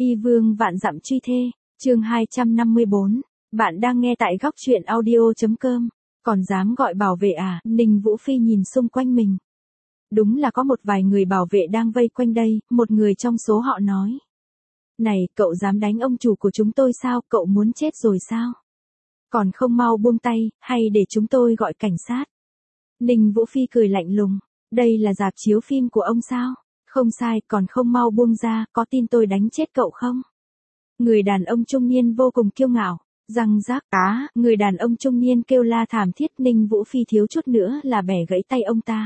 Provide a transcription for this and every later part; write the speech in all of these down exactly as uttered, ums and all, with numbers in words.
Y vương vạn dặm truy thê, chương hai trăm năm mươi bốn. Bạn đang nghe tại góc truyện audio chấm com. Còn dám gọi bảo vệ à? Ninh Vũ Phi nhìn xung quanh mình. Đúng là có một vài người bảo vệ đang vây quanh đây, một người trong số họ nói. Này, cậu dám đánh ông chủ của chúng tôi sao? Cậu muốn chết rồi sao? Còn không mau buông tay, hay để chúng tôi gọi cảnh sát? Ninh Vũ Phi cười lạnh lùng. Đây là rạp chiếu phim của ông sao? Không sai, còn không mau buông ra, có tin tôi đánh chết cậu không? Người đàn ông trung niên vô cùng kiêu ngạo, răng rác cá, người đàn ông trung niên kêu la thảm thiết. Ninh Vũ Phi thiếu chút nữa là bẻ gãy tay ông ta.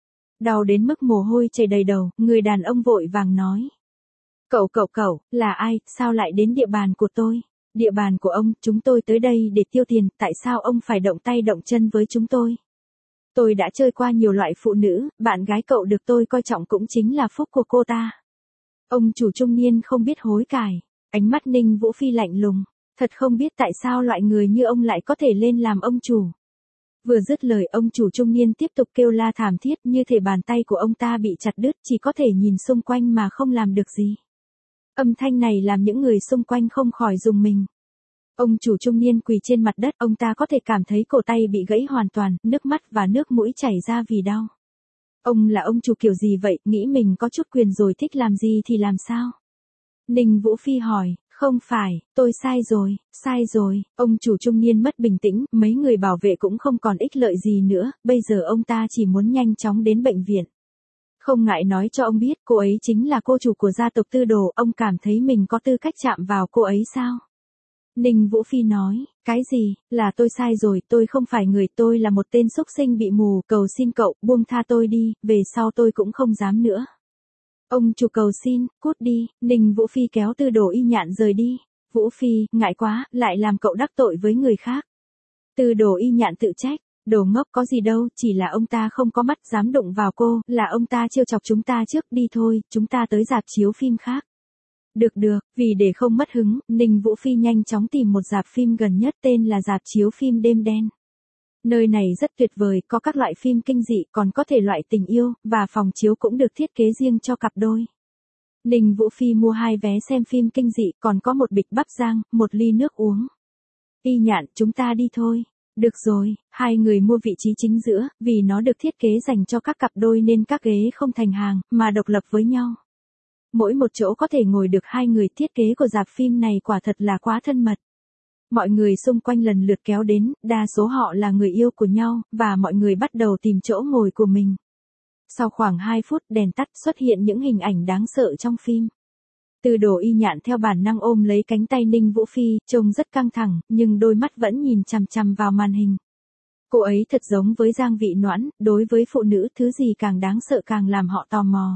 Đau đến mức mồ hôi chảy đầy đầu, người đàn ông vội vàng nói. Cậu cậu cậu, là ai, sao lại đến địa bàn của tôi? Địa bàn của ông, chúng tôi tới đây để tiêu tiền, tại sao ông phải động tay động chân với chúng tôi? Tôi đã chơi qua nhiều loại phụ nữ, bạn gái cậu được tôi coi trọng cũng chính là phúc của cô ta. Ông chủ trung niên không biết hối cải, ánh mắt Ninh Vũ Phi lạnh lùng, thật không biết tại sao loại người như ông lại có thể lên làm ông chủ. Vừa dứt lời ông chủ trung niên tiếp tục kêu la thảm thiết như thể bàn tay của ông ta bị chặt đứt, chỉ có thể nhìn xung quanh mà không làm được gì. Âm thanh này làm những người xung quanh không khỏi rùng mình. Ông chủ trung niên quỳ trên mặt đất, ông ta có thể cảm thấy cổ tay bị gãy hoàn toàn, nước mắt và nước mũi chảy ra vì đau. Ông là ông chủ kiểu gì vậy, nghĩ mình có chút quyền rồi thích làm gì thì làm sao? Ninh Vũ Phi hỏi, không phải, tôi sai rồi, sai rồi, ông chủ trung niên mất bình tĩnh, mấy người bảo vệ cũng không còn ích lợi gì nữa, bây giờ ông ta chỉ muốn nhanh chóng đến bệnh viện. Không ngại nói cho ông biết, cô ấy chính là cô chủ của gia tộc Tư Đồ, ông cảm thấy mình có tư cách chạm vào cô ấy sao? Ninh Vũ Phi nói, cái gì, là tôi sai rồi, tôi không phải người, tôi là một tên xúc sinh bị mù, cầu xin cậu, buông tha tôi đi, về sau tôi cũng không dám nữa. Ông chủ cầu xin, cút đi, Ninh Vũ Phi kéo Tư Đồ Y Nhạn rời đi. Vũ Phi, ngại quá, lại làm cậu đắc tội với người khác. Tư Đồ Y Nhạn tự trách, đồ ngốc có gì đâu, chỉ là ông ta không có mắt dám đụng vào cô, là ông ta trêu chọc chúng ta trước, đi thôi, chúng ta tới rạp chiếu phim khác. Được được, vì để không mất hứng, Ninh Vũ Phi nhanh chóng tìm một rạp phim gần nhất tên là rạp chiếu phim đêm đen. Nơi này rất tuyệt vời, có các loại phim kinh dị, còn có thể loại tình yêu, và phòng chiếu cũng được thiết kế riêng cho cặp đôi. Ninh Vũ Phi mua hai vé xem phim kinh dị, còn có một bịch bắp rang, một ly nước uống. Y Nhạn, chúng ta đi thôi. Được rồi, hai người mua vị trí chính giữa, vì nó được thiết kế dành cho các cặp đôi nên các ghế không thành hàng, mà độc lập với nhau. Mỗi một chỗ có thể ngồi được hai người, thiết kế của rạp phim này quả thật là quá thân mật. Mọi người xung quanh lần lượt kéo đến, đa số họ là người yêu của nhau, và mọi người bắt đầu tìm chỗ ngồi của mình. Sau khoảng hai phút đèn tắt xuất hiện những hình ảnh đáng sợ trong phim. Tư Đồ Y Nhạn theo bản năng ôm lấy cánh tay Ninh Vũ Phi, trông rất căng thẳng, nhưng đôi mắt vẫn nhìn chằm chằm vào màn hình. Cô ấy thật giống với Giang Vị Noãn, đối với phụ nữ thứ gì càng đáng sợ càng làm họ tò mò.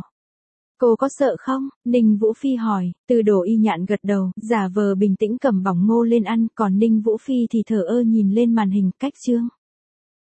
Cô có sợ không? Ninh Vũ Phi hỏi. Tư Đồ Y Nhạn gật đầu, giả vờ bình tĩnh cầm bỏng ngô lên ăn, còn Ninh Vũ Phi thì thờ ơ nhìn lên màn hình, cách chương.